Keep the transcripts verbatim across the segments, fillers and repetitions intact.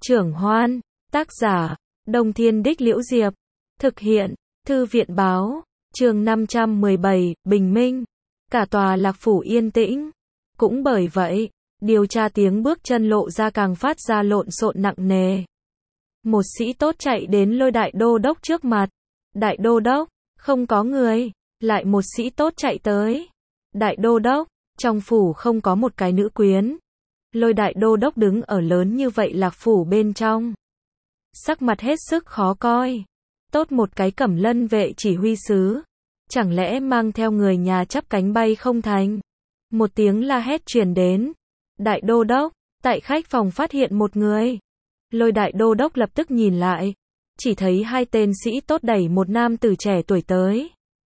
Trưởng Hoan, tác giả, Đông Thiên Đích Liễu Diệp, thực hiện, Thư viện báo, chương năm trăm mười bảy, Bình Minh, cả tòa lạc phủ yên tĩnh. Cũng bởi vậy, điều tra tiếng bước chân lộ ra càng phát ra lộn xộn nặng nề. Một sĩ tốt chạy đến lôi đại đô đốc trước mặt. Đại đô đốc, không có người. Lại một sĩ tốt chạy tới. Đại đô đốc, trong phủ không có một cái nữ quyến. Lôi đại đô đốc đứng ở lớn như vậy lạc phủ bên trong. Sắc mặt hết sức khó coi. Tốt một cái Cẩm Lân vệ chỉ huy sứ. Chẳng lẽ mang theo người nhà chắp cánh bay không thành? Một tiếng la hét truyền đến. Đại đô đốc, tại khách phòng phát hiện một người. Lôi đại đô đốc lập tức nhìn lại. Chỉ thấy hai tên sĩ tốt đẩy một nam tử trẻ tuổi tới.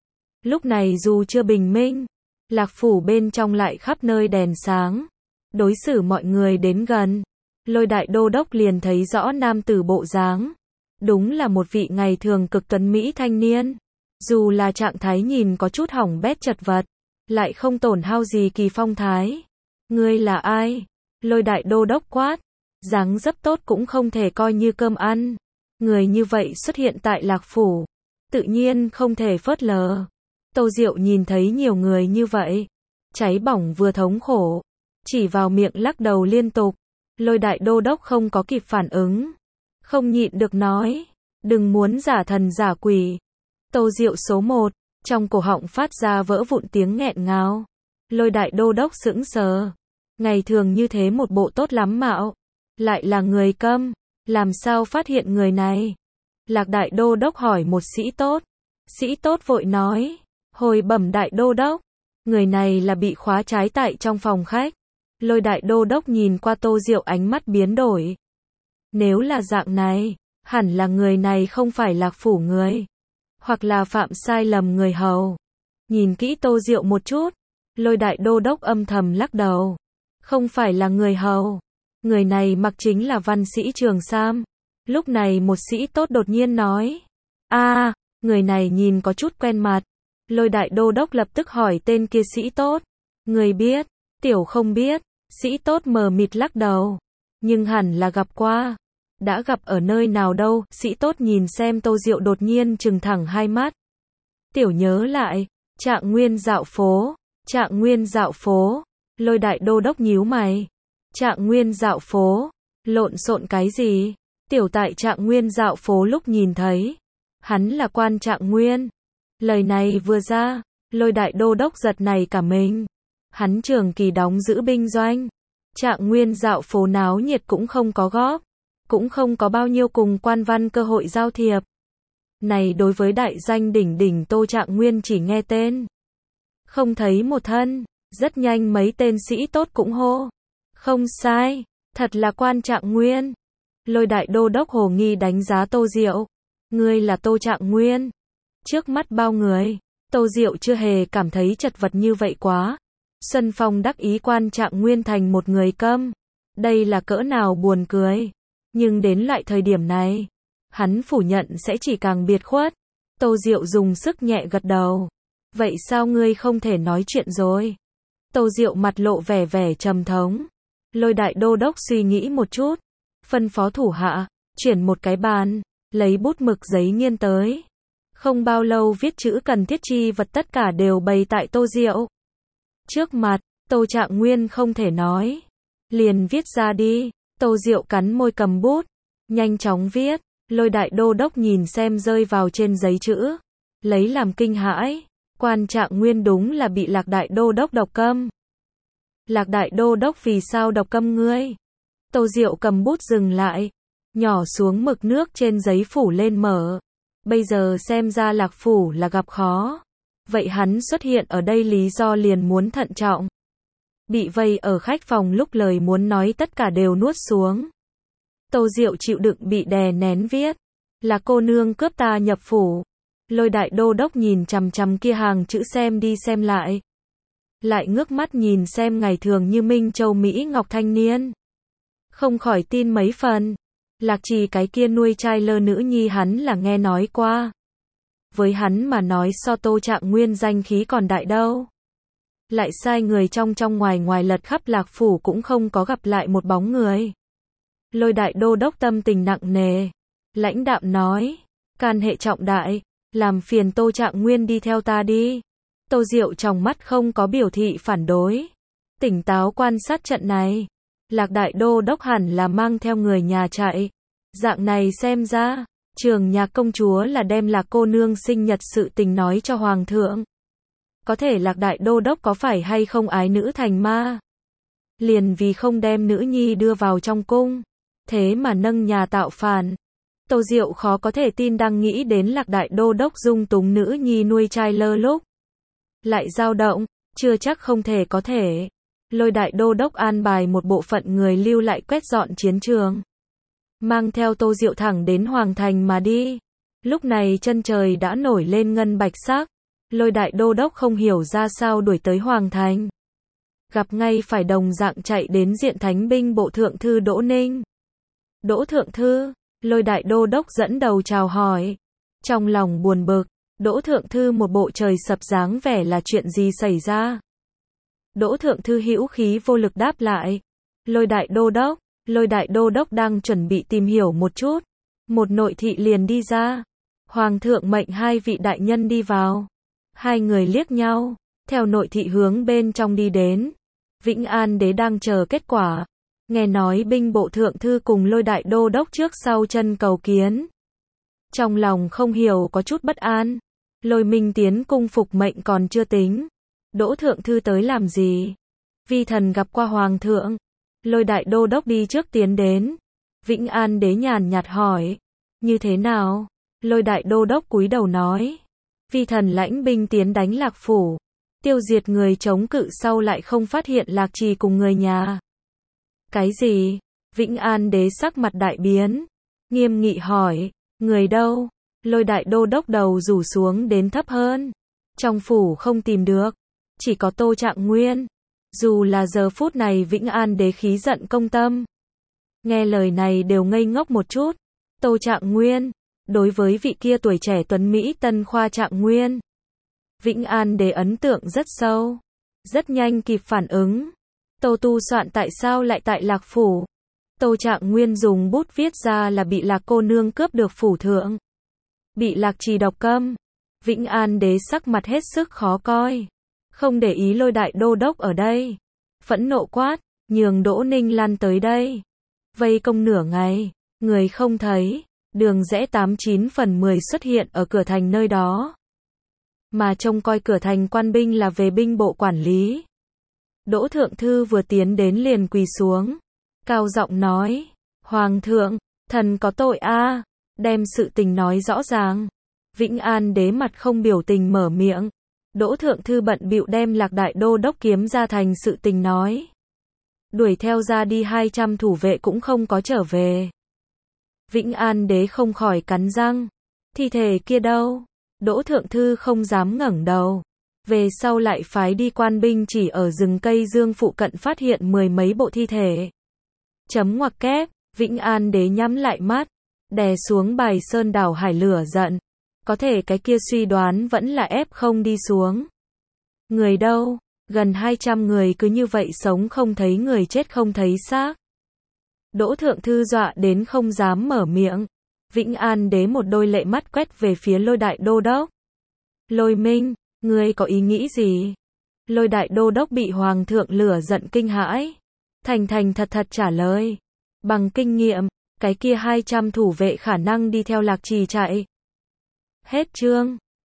Lúc này dù chưa bình minh, lạc phủ bên trong lại khắp nơi đèn sáng. Đối xử mọi người đến gần. Lôi đại đô đốc liền thấy rõ nam tử bộ dáng. Đúng là một vị ngày thường cực tuấn mỹ thanh niên. Dù là trạng thái nhìn có chút hỏng bét chật vật, lại không tổn hao gì kỳ phong thái. Ngươi là ai? Lôi đại đô đốc quát. Dáng dấp tốt cũng không thể coi như cơm ăn. Người như vậy xuất hiện tại lạc phủ, tự nhiên không thể phớt lờ. Tô Diệu nhìn thấy nhiều người như vậy, cháy bỏng vừa thống khổ, chỉ vào miệng lắc đầu liên tục. Lôi đại đô đốc không có kịp phản ứng, không nhịn được nói, đừng muốn giả thần giả quỷ. Tô Diệu số một, trong cổ họng phát ra vỡ vụn tiếng nghẹn ngào. Lôi đại đô đốc sững sờ, ngày thường như thế một bộ tốt lắm mạo, lại là người câm, làm sao phát hiện người này? Lạc đại đô đốc hỏi một sĩ tốt. Sĩ tốt vội nói, hồi bẩm đại đô đốc, người này là bị khóa trái tại trong phòng khách. Lôi đại đô đốc nhìn qua Tô Diệu ánh mắt biến đổi. Nếu là dạng này, hẳn là người này không phải lạc phủ người, hoặc là phạm sai lầm người hầu. Nhìn kỹ Tô Diệu một chút, lôi đại đô đốc âm thầm lắc đầu. Không phải là người hầu. Người này mặc chính là văn sĩ Trường Sam. Lúc này một sĩ tốt đột nhiên nói. a à, người này nhìn có chút quen mặt. Lôi đại đô đốc lập tức hỏi tên kia sĩ tốt. Người biết? Tiểu không biết. Sĩ tốt mờ mịt lắc đầu. Nhưng hẳn là gặp qua. Đã gặp ở nơi nào đâu? Sĩ tốt nhìn xem Tô Diệu đột nhiên trừng thẳng hai mắt. Tiểu nhớ lại. Trạng Nguyên dạo phố. Trạng Nguyên dạo phố. Lôi đại đô đốc nhíu mày. Trạng Nguyên dạo phố. Lộn xộn cái gì? Tiểu tại Trạng Nguyên dạo phố lúc nhìn thấy. Hắn là quan Trạng Nguyên. Lời này vừa ra, lôi đại đô đốc giật này cả mình. Hắn trường kỳ đóng giữ binh doanh. Trạng Nguyên dạo phố náo nhiệt cũng không có góp. Cũng không có bao nhiêu cùng quan văn cơ hội giao thiệp. Này đối với đại danh đỉnh đỉnh Tô Trạng Nguyên chỉ nghe tên. Không thấy một thân. Rất nhanh mấy tên sĩ tốt cũng hô. Không sai, thật là quan Trạng Nguyên. Lôi đại đô đốc hồ nghi đánh giá Tô Diệu. Ngươi là Tô Trạng Nguyên. Trước mắt bao người, Tô Diệu chưa hề cảm thấy chật vật như vậy quá. Xuân Phong đắc ý quan Trạng Nguyên thành một người câm. Đây là cỡ nào buồn cười. Nhưng đến lại thời điểm này, hắn phủ nhận sẽ chỉ càng biệt khuất. Tô Diệu dùng sức nhẹ gật đầu. Vậy sao ngươi không thể nói chuyện rồi? Tô Diệu mặt lộ vẻ vẻ trầm thống. Lôi đại đô đốc suy nghĩ một chút. Phân phó thủ hạ, chuyển một cái bàn, lấy bút mực giấy nghiên tới. Không bao lâu viết chữ cần thiết chi vật tất cả đều bày tại Tô Diệu trước mặt. Tô Trạng Nguyên không thể nói. Liền viết ra đi. Tô Diệu cắn môi cầm bút. Nhanh chóng viết. Lôi đại đô đốc nhìn xem rơi vào trên giấy chữ. Lấy làm kinh hãi. Quan Trạng Nguyên đúng là bị lạc đại đô đốc độc câm. Lạc đại đô đốc vì sao độc câm ngươi? Tô Diệu cầm bút dừng lại. Nhỏ xuống mực nước trên giấy phủ lên mở. Bây giờ xem ra lạc phủ là gặp khó. Vậy hắn xuất hiện ở đây lý do liền muốn thận trọng. Bị vây ở khách phòng lúc lời muốn nói tất cả đều nuốt xuống. Tô Diệu chịu đựng bị đè nén viết. Là cô nương cướp ta nhập phủ. Lôi đại đô đốc nhìn chằm chằm kia hàng chữ xem đi xem lại. Lại ngước mắt nhìn xem ngày thường như Minh Châu Mỹ Ngọc thanh niên. Không khỏi tin mấy phần. Lạc Trì cái kia nuôi trai lơ nữ nhi hắn là nghe nói qua. Với hắn mà nói so Tô Trạng Nguyên danh khí còn đại đâu. Lại sai người trong trong ngoài ngoài lật khắp lạc phủ cũng không có gặp lại một bóng người. Lôi đại đô đốc tâm tình nặng nề. Lãnh đạm nói. Can hệ trọng đại. Làm phiền Tô Trạng Nguyên đi theo ta đi. Tô Diệu trong mắt không có biểu thị phản đối. Tỉnh táo quan sát trận này. Lạc đại đô đốc hẳn là mang theo người nhà chạy. Dạng này xem ra, Trường Nhạc công chúa là đem Lạc cô nương sinh nhật sự tình nói cho hoàng thượng. Có thể Lạc đại đô đốc có phải hay không ái nữ thành ma? Liền vì không đem nữ nhi đưa vào trong cung, thế mà nâng nhà tạo phản. Tô Diệu khó có thể tin đang nghĩ đến Lạc đại đô đốc dung túng nữ nhi nuôi trai lơ lúc. Lại dao động, chưa chắc không thể có thể. Lôi đại đô đốc an bài một bộ phận người lưu lại quét dọn chiến trường. Mang theo Tô Diệu thẳng đến Hoàng Thành mà đi. Lúc này chân trời đã nổi lên ngân bạch sắc. Lôi đại đô đốc không hiểu ra sao đuổi tới Hoàng Thành. Gặp ngay phải đồng dạng chạy đến diện thánh binh bộ thượng thư Đỗ Ninh. Đỗ thượng thư, lôi đại đô đốc dẫn đầu chào hỏi. Trong lòng buồn bực, Đỗ thượng thư một bộ trời sập dáng vẻ là chuyện gì xảy ra. Đỗ thượng thư hữu khí vô lực đáp lại. Lôi đại đô đốc, lôi đại đô đốc đang chuẩn bị tìm hiểu một chút. Một nội thị liền đi ra. Hoàng thượng mệnh hai vị đại nhân đi vào. Hai người liếc nhau, theo nội thị hướng bên trong đi đến. Vĩnh An đế đang chờ kết quả. Nghe nói binh bộ thượng thư cùng lôi đại đô đốc trước sau chân cầu kiến. Trong lòng không hiểu có chút bất an. Lôi Minh tiến cung phục mệnh còn chưa tính. Đỗ thượng thư tới làm gì? Vi thần gặp qua hoàng thượng. Lôi đại đô đốc đi trước tiến đến. Vĩnh An đế nhàn nhạt hỏi. Như thế nào? Lôi đại đô đốc cúi đầu nói. Vi thần lãnh binh tiến đánh Lạc phủ. Tiêu diệt người chống cự sau lại không phát hiện Lạc Trì cùng người nhà. Cái gì? Vĩnh An đế sắc mặt đại biến. Nghiêm nghị hỏi. Người đâu? Lôi đại đô đốc đầu rủ xuống đến thấp hơn. Trong phủ không tìm được. Chỉ có Tô Trạng Nguyên. Dù là giờ phút này Vĩnh An đế khí giận công tâm. Nghe lời này đều ngây ngốc một chút. Tô Trạng Nguyên. Đối với vị kia tuổi trẻ tuấn Mỹ tân khoa Trạng Nguyên. Vĩnh An đế ấn tượng rất sâu. Rất nhanh kịp phản ứng. Tô tu soạn tại sao lại tại Lạc phủ. Tô Trạng Nguyên dùng bút viết ra là bị Lạc cô nương cướp được phủ thượng. Bị Lạc Trì độc câm. Vĩnh An đế sắc mặt hết sức khó coi. Không để ý lôi đại đô đốc ở đây. Phẫn nộ quát, nhường Đỗ Ninh lăn tới đây. Vây công nửa ngày, người không thấy. Đường rẽ tám chín phần mười xuất hiện ở cửa thành nơi đó. Mà trông coi cửa thành quan binh là về binh bộ quản lý. Đỗ thượng thư vừa tiến đến liền quỳ xuống. Cao giọng nói, Hoàng thượng, thần có tội a, đem sự tình nói rõ ràng. Vĩnh An đế mặt không biểu tình mở miệng. Đỗ thượng thư bận bịu đem Lạc đại đô đốc kiếm ra thành sự tình nói. Đuổi theo ra đi hai trăm thủ vệ cũng không có trở về. Vĩnh An đế không khỏi cắn răng. Thi thể kia đâu? Đỗ thượng thư không dám ngẩng đầu. Về sau lại phái đi quan binh chỉ ở rừng cây dương phụ cận phát hiện mười mấy bộ thi thể. Chấm ngoặc kép, Vĩnh An đế nhắm lại mắt, đè xuống bài sơn đảo hải lửa giận. Có thể cái kia suy đoán vẫn là ép không đi xuống. Người đâu? Gần hai trăm người cứ như vậy sống không thấy người chết không thấy xác. Đỗ thượng thư dọa đến không dám mở miệng. Vĩnh An đế một đôi lệ mắt quét về phía lôi đại đô đốc. Lôi Minh, ngươi có ý nghĩ gì? Lôi đại đô đốc bị hoàng thượng lửa giận kinh hãi. Thành thành thật thật trả lời. Bằng kinh nghiệm, cái kia hai trăm thủ vệ khả năng đi theo Lạc Trì chạy. Hết chương.